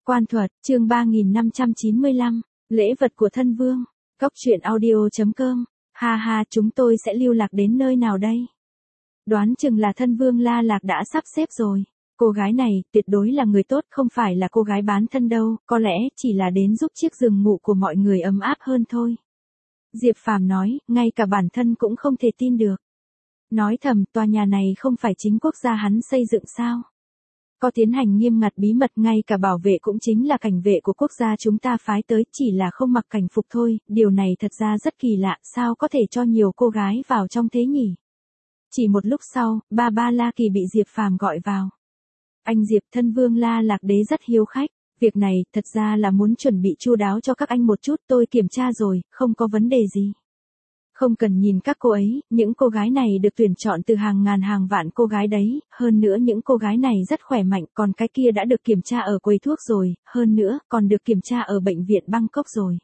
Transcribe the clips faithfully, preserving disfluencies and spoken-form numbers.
Quan thuật, chương ba nghìn năm trăm chín mươi lăm, lễ vật của thân vương. Cốc truyện audio chấm com. Ha ha, chúng tôi sẽ lưu lạc đến nơi nào đây? Đoán chừng là thân vương La Lạc đã sắp xếp rồi. Cô gái này, tuyệt đối là người tốt, không phải là cô gái bán thân đâu, có lẽ chỉ là đến giúp chiếc giường ngủ của mọi người ấm áp hơn thôi. Diệp Phàm nói, ngay cả bản thân cũng không thể tin được. Nói thầm, tòa nhà này không phải chính quốc gia hắn xây dựng sao? Có tiến hành nghiêm ngặt bí mật, ngay cả bảo vệ cũng chính là cảnh vệ của quốc gia chúng ta phái tới, chỉ là không mặc cảnh phục thôi, điều này thật ra rất kỳ lạ, sao có thể cho nhiều cô gái vào trong thế nhỉ? Chỉ một lúc sau, ba ba La Kỳ bị Diệp Phàm gọi vào. Anh Diệp, thân vương La Lạc Đế rất hiếu khách, việc này thật ra là muốn chuẩn bị chu đáo cho các anh một chút, tôi kiểm tra rồi, không có vấn đề gì. Không cần nhìn các cô ấy, những cô gái này được tuyển chọn từ hàng ngàn hàng vạn cô gái đấy, hơn nữa những cô gái này rất khỏe mạnh, còn cái kia đã được kiểm tra ở quầy thuốc rồi, hơn nữa còn được kiểm tra ở bệnh viện Bangkok rồi.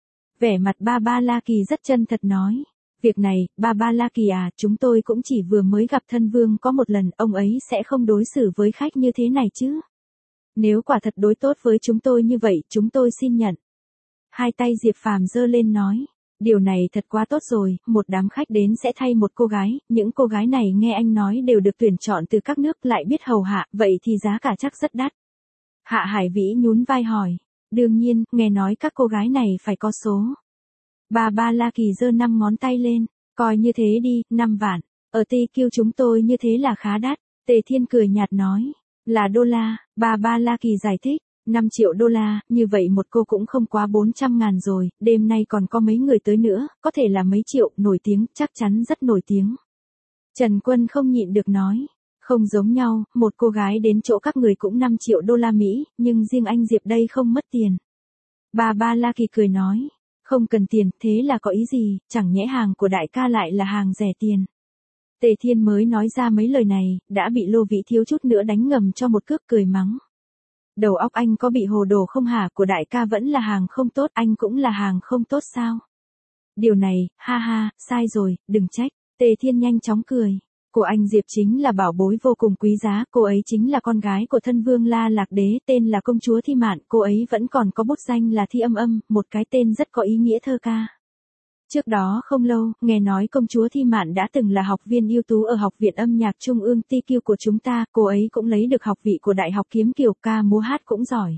Vẻ mặt ba ba La Kỳ rất chân thật nói, việc này, ba ba La Kỳ à, chúng tôi cũng chỉ vừa mới gặp thân vương có một lần, ông ấy sẽ không đối xử với khách như thế này chứ. Nếu quả thật đối tốt với chúng tôi như vậy, chúng tôi xin nhận. Hai tay Diệp Phàm giơ lên nói. Điều này thật quá tốt rồi, một đám khách đến sẽ thay một cô gái, những cô gái này nghe anh nói đều được tuyển chọn từ các nước, lại biết hầu hạ, vậy thì giá cả chắc rất đắt. Hạ Hải Vĩ nhún vai hỏi, đương nhiên, nghe nói các cô gái này phải có số. Ba ba La Kỳ giơ năm ngón tay lên, coi như thế đi, năm vạn, ở Tê Kiêu chúng tôi như thế là khá đắt. Tề Thiên cười nhạt nói, là đô la, ba ba La Kỳ giải thích. năm triệu đô la, như vậy một cô cũng không quá bốn trăm ngàn rồi, đêm nay còn có mấy người tới nữa, có thể là mấy triệu, nổi tiếng, chắc chắn rất nổi tiếng. Trần Quân không nhịn được nói, không giống nhau, một cô gái đến chỗ các người cũng năm triệu đô la Mỹ, nhưng riêng anh Diệp đây không mất tiền. Bà Ba La Kỳ cười nói, không cần tiền, thế là có ý gì, chẳng nhẽ hàng của đại ca lại là hàng rẻ tiền. Tề Thiên mới nói ra mấy lời này, đã bị Lô Vĩ thiếu chút nữa đánh ngầm cho một cước cười mắng. Đầu óc anh có bị hồ đồ không hả, của đại ca vẫn là hàng không tốt, anh cũng là hàng không tốt sao? Điều này, ha ha, sai rồi, đừng trách. Tề Thiên nhanh chóng cười. Của anh Diệp chính là bảo bối vô cùng quý giá, cô ấy chính là con gái của thân vương La Lạc Đế, tên là công chúa Thi Mạn, cô ấy vẫn còn có bút danh là Thi Âm Âm, một cái tên rất có ý nghĩa thơ ca. Trước đó không lâu, nghe nói công chúa Thi Mạn đã từng là học viên ưu tú ở Học viện Âm nhạc Trung ương Ti Kiêu của chúng ta, cô ấy cũng lấy được học vị của Đại học Kiếm Kiều, ca múa hát cũng giỏi.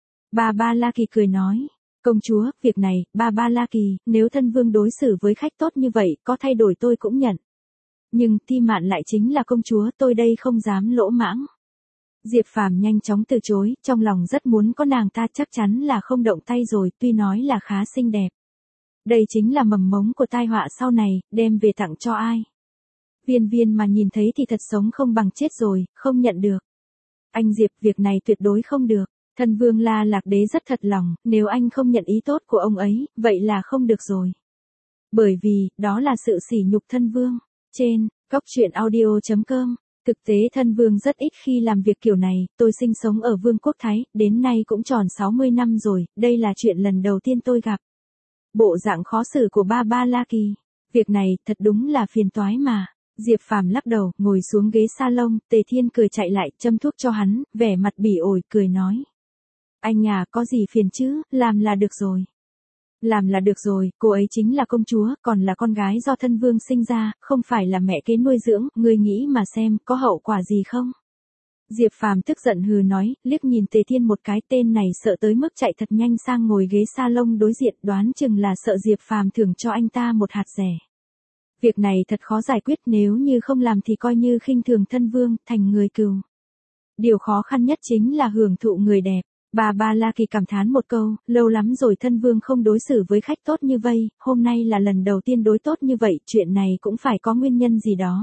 Ba Ba La Kỳ cười nói, công chúa, việc này, Ba Ba La Kỳ, nếu thân vương đối xử với khách tốt như vậy, có thay đổi tôi cũng nhận. Nhưng Thi Mạn lại chính là công chúa, tôi đây không dám lỗ mãng. Diệp Phàm nhanh chóng từ chối, trong lòng rất muốn có nàng ta, chắc chắn là không động tay rồi, tuy nói là khá xinh đẹp. Đây chính là mầm mống của tai họa sau này, đem về tặng cho ai. Viên Viên mà nhìn thấy thì thật sống không bằng chết rồi, không nhận được. Anh Diệp, việc này tuyệt đối không được. Thân vương La Lạc Đế rất thật lòng, nếu anh không nhận ý tốt của ông ấy, vậy là không được rồi. Bởi vì, đó là sự sỉ nhục thân vương. Trên, cốc truyện audio chấm com. Thực tế thân vương rất ít khi làm việc kiểu này, tôi sinh sống ở Vương quốc Thái, đến nay cũng tròn sáu mươi năm rồi, đây là chuyện lần đầu tiên tôi gặp. Bộ dạng khó xử của ba ba La Kỳ. Việc này, thật đúng là phiền toái mà. Diệp Phàm lắc đầu, ngồi xuống ghế salon, Tề Thiên cười chạy lại, châm thuốc cho hắn, vẻ mặt bỉ ổi, cười nói. Anh à, có gì phiền chứ, làm là được rồi. Làm là được rồi, cô ấy chính là công chúa, còn là con gái do thân vương sinh ra, không phải là mẹ kế nuôi dưỡng, ngươi nghĩ mà xem, có hậu quả gì không? Diệp Phàm tức giận hừ nói, liếc nhìn Tề Thiên một cái, tên này sợ tới mức chạy thật nhanh sang ngồi ghế salon đối diện, đoán chừng là sợ Diệp Phàm thưởng cho anh ta một hạt rẻ. Việc này thật khó giải quyết, nếu như không làm thì coi như khinh thường thân vương, thành người cừu. Điều khó khăn nhất chính là hưởng thụ người đẹp. Bà Ba La Kỳ cảm thán một câu, lâu lắm rồi thân vương không đối xử với khách tốt như vây, hôm nay là lần đầu tiên đối tốt như vậy, chuyện này cũng phải có nguyên nhân gì đó.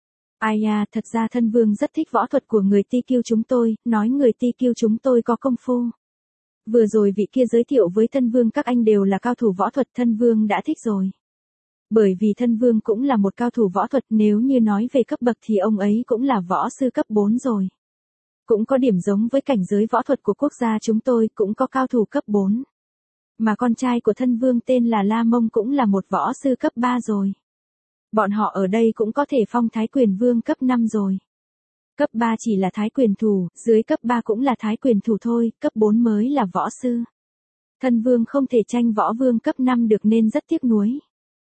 Ai à, thật ra thân vương rất thích võ thuật của người Ti Kiêu chúng tôi, nói người Ti Kiêu chúng tôi có công phu. Vừa rồi vị kia giới thiệu với thân vương các anh đều là cao thủ võ thuật, thân vương đã thích rồi. Bởi vì thân vương cũng là một cao thủ võ thuật, nếu như nói về cấp bậc thì ông ấy cũng là võ sư cấp bốn rồi. Cũng có điểm giống với cảnh giới võ thuật của quốc gia chúng tôi, cũng có cao thủ cấp bốn. Mà con trai của thân vương tên là La Mông cũng là một võ sư cấp ba rồi. Bọn họ ở đây cũng có thể phong thái quyền vương cấp năm rồi. Cấp ba chỉ là thái quyền thủ, dưới cấp ba cũng là thái quyền thủ thôi, cấp bốn mới là võ sư. Thân vương không thể tranh võ vương cấp năm được nên rất tiếc nuối.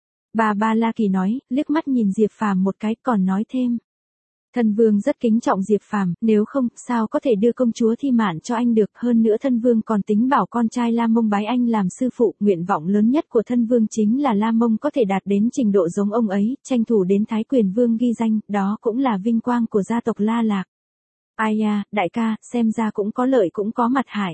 Bà Ba La Kỳ nói, liếc mắt nhìn Diệp Phàm một cái còn nói thêm. Thân vương rất kính trọng Diệp Phàm, nếu không, sao có thể đưa công chúa Thi Mạn cho anh được, hơn nữa thân vương còn tính bảo con trai La Mông bái anh làm sư phụ, nguyện vọng lớn nhất của thân vương chính là La Mông có thể đạt đến trình độ giống ông ấy, tranh thủ đến Thái Quyền Vương ghi danh, đó cũng là vinh quang của gia tộc La Lạc. Ai à, đại ca, xem ra cũng có lợi cũng có mặt hại.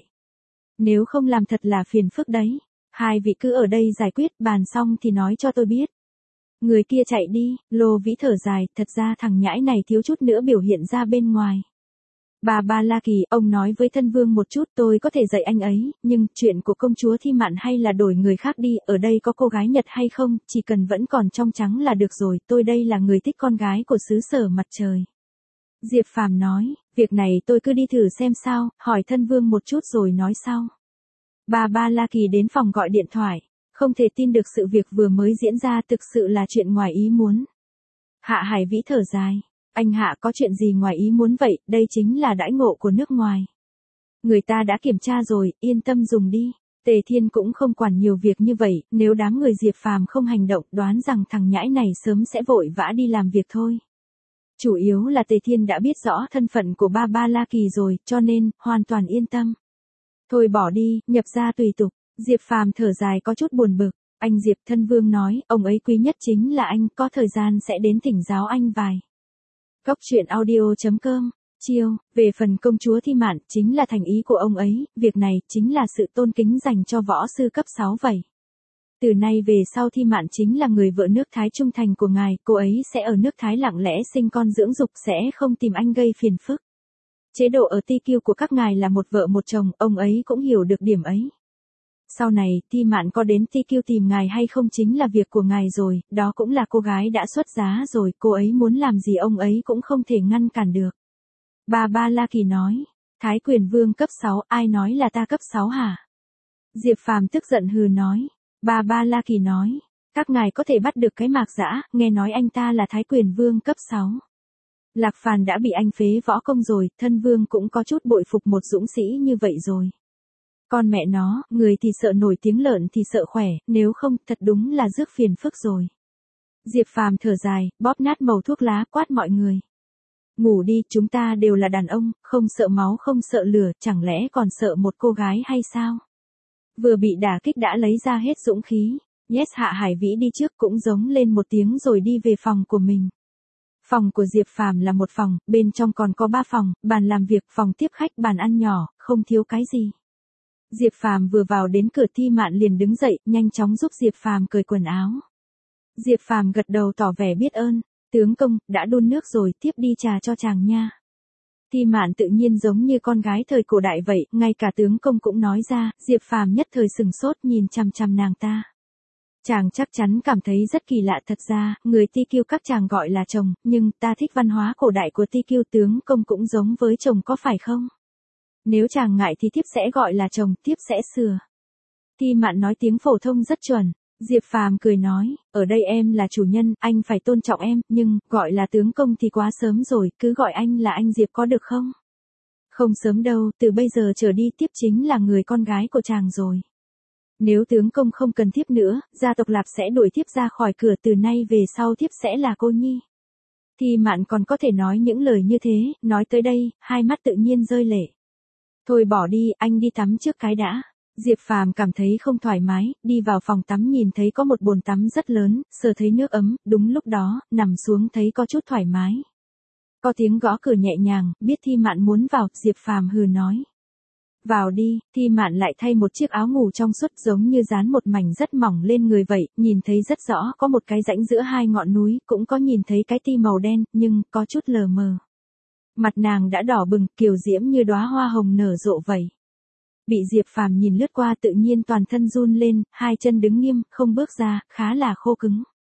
Nếu không làm thật là phiền phức đấy, hai vị cứ ở đây giải quyết, bàn xong thì nói cho tôi biết. Người kia chạy đi, Lô Vĩ thở dài, thật ra thằng nhãi này thiếu chút nữa biểu hiện ra bên ngoài. Bà Ba La Kỳ, ông nói với thân vương một chút, tôi có thể dạy anh ấy, nhưng chuyện của công chúa Thi Mạn hay là đổi người khác đi, ở đây có cô gái Nhật hay không, chỉ cần vẫn còn trong trắng là được rồi, tôi đây là người thích con gái của xứ sở mặt trời. Diệp Phàm nói, việc này tôi cứ đi thử xem sao, hỏi thân vương một chút rồi nói sau. Bà Ba La Kỳ đến phòng gọi điện thoại. Không thể tin được sự việc vừa mới diễn ra thực sự là chuyện ngoài ý muốn. Hạ Hải Vĩ thở dài. Anh Hạ có chuyện gì ngoài ý muốn vậy, đây chính là đãi ngộ của nước ngoài. Người ta đã kiểm tra rồi, yên tâm dùng đi. Tề Thiên cũng không quản nhiều việc như vậy, nếu đám người Diệp Phàm không hành động đoán rằng thằng nhãi này sớm sẽ vội vã đi làm việc thôi. Chủ yếu là Tề Thiên đã biết rõ thân phận của Ba Ba La Kỳ rồi, cho nên, hoàn toàn yên tâm. Thôi bỏ đi, nhập ra tùy tục. Diệp Phàm thở dài có chút buồn bực, anh Diệp thân vương nói, ông ấy quý nhất chính là anh, có thời gian sẽ đến thỉnh giáo anh vài. Cốc truyện audio chấm com, chiêu, về phần công chúa Thi Mạn, chính là thành ý của ông ấy, việc này chính là sự tôn kính dành cho võ sư cấp sáu vậy. Từ nay về sau Thi Mạn chính là người vợ nước Thái trung thành của ngài, cô ấy sẽ ở nước Thái lặng lẽ sinh con dưỡng dục sẽ không tìm anh gây phiền phức. Chế độ ở Ti Kiêu của các ngài là một vợ một chồng, ông ấy cũng hiểu được điểm ấy. Sau này, Thi Mạn có đến Ti Kiêu tìm ngài hay không chính là việc của ngài rồi, đó cũng là cô gái đã xuất giá rồi, cô ấy muốn làm gì ông ấy cũng không thể ngăn cản được. Bà Ba La Kỳ nói, Thái Quyền Vương cấp sáu, ai nói là ta cấp sáu hả? Diệp Phàm tức giận hừ nói, bà Ba La Kỳ nói, các ngài có thể bắt được cái Mạc Dã, nghe nói anh ta là Thái Quyền Vương cấp sáu. Lạc Phàn đã bị anh phế võ công rồi, thân vương cũng có chút bội phục một dũng sĩ như vậy rồi. Con mẹ nó, người thì sợ nổi tiếng lợn thì sợ khỏe, nếu không, thật đúng là rước phiền phức rồi. Diệp Phàm thở dài, bóp nát mẩu thuốc lá, quát mọi người. Ngủ đi, chúng ta đều là đàn ông, không sợ máu không sợ lửa, chẳng lẽ còn sợ một cô gái hay sao? Vừa bị đả kích đã lấy ra hết dũng khí, yes Hạ Hải Vĩ đi trước cũng giống lên một tiếng rồi đi về phòng của mình. Phòng của Diệp Phàm là một phòng, bên trong còn có ba phòng, bàn làm việc, phòng tiếp khách, bàn ăn nhỏ, không thiếu cái gì. Diệp Phàm vừa vào đến cửa Thi Mạn liền đứng dậy, nhanh chóng giúp Diệp Phàm cởi quần áo. Diệp Phàm gật đầu tỏ vẻ biết ơn, tướng công, đã đun nước rồi, tiếp đi trà cho chàng nha. Thi Mạn tự nhiên giống như con gái thời cổ đại vậy, ngay cả tướng công cũng nói ra, Diệp Phàm nhất thời sừng sốt nhìn chằm chằm nàng ta. Chàng chắc chắn cảm thấy rất kỳ lạ, thật ra, người Ti Kiêu các chàng gọi là chồng, nhưng ta thích văn hóa cổ đại của Ti Kiêu, tướng công cũng giống với chồng có phải không? Nếu chàng ngại thì thiếp sẽ gọi là chồng, thiếp sẽ sửa. Thi Mạn nói tiếng phổ thông rất chuẩn. Diệp Phàm cười nói, ở đây em là chủ nhân, anh phải tôn trọng em, nhưng, gọi là tướng công thì quá sớm rồi, cứ gọi anh là anh Diệp có được không? Không sớm đâu, từ bây giờ trở đi thiếp chính là người con gái của chàng rồi. Nếu tướng công không cần thiếp nữa, gia tộc Lạp sẽ đuổi thiếp ra khỏi cửa, từ nay về sau thiếp sẽ là cô nhi. Thi Mạn còn có thể nói những lời như thế, nói tới đây, hai mắt tự nhiên rơi lệ. Thôi bỏ đi, anh đi tắm trước cái đã. Diệp Phàm cảm thấy không thoải mái, đi vào phòng tắm nhìn thấy có một bồn tắm rất lớn, sờ thấy nước ấm, đúng lúc đó, nằm xuống thấy có chút thoải mái. Có tiếng gõ cửa nhẹ nhàng, biết Thi Mạn muốn vào, Diệp Phàm hừ nói. Vào đi, Thi Mạn lại thay một chiếc áo ngủ trong suốt giống như dán một mảnh rất mỏng lên người vậy, nhìn thấy rất rõ có một cái rãnh giữa hai ngọn núi, cũng có nhìn thấy cái ti màu đen, nhưng, có chút lờ mờ. Mặt nàng đã đỏ bừng, kiều diễm như đóa hoa hồng nở rộ vậy. Bị Diệp Phàm nhìn lướt qua tự nhiên toàn thân run lên, hai chân đứng nghiêm, không bước ra, khá là khô cứng.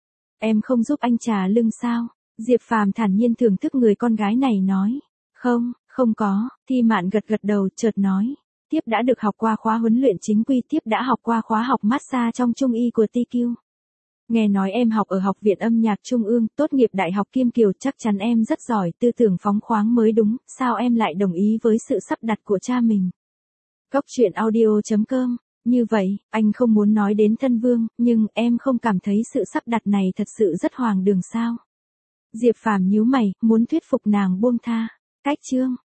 Em không giúp anh trà lưng sao? Diệp Phàm thản nhiên thưởng thức người con gái này nói. Không, không có, Thi Mạn gật gật đầu, chợt nói. Tiếp đã được học qua khóa huấn luyện chính quy, tiếp đã học qua khóa học massage trong trung y của Ti Kiêu. Nghe nói em học ở Học viện Âm nhạc Trung ương, tốt nghiệp Đại học Kim Kiều, chắc chắn em rất giỏi, tư tưởng phóng khoáng mới đúng, sao em lại đồng ý với sự sắp đặt của cha mình? Cốc truyện audio chấm com. Như vậy, anh không muốn nói đến thân vương, nhưng em không cảm thấy sự sắp đặt này thật sự rất hoàng đường sao? Diệp Phàm nhíu mày, muốn thuyết phục nàng buông tha. Cách chương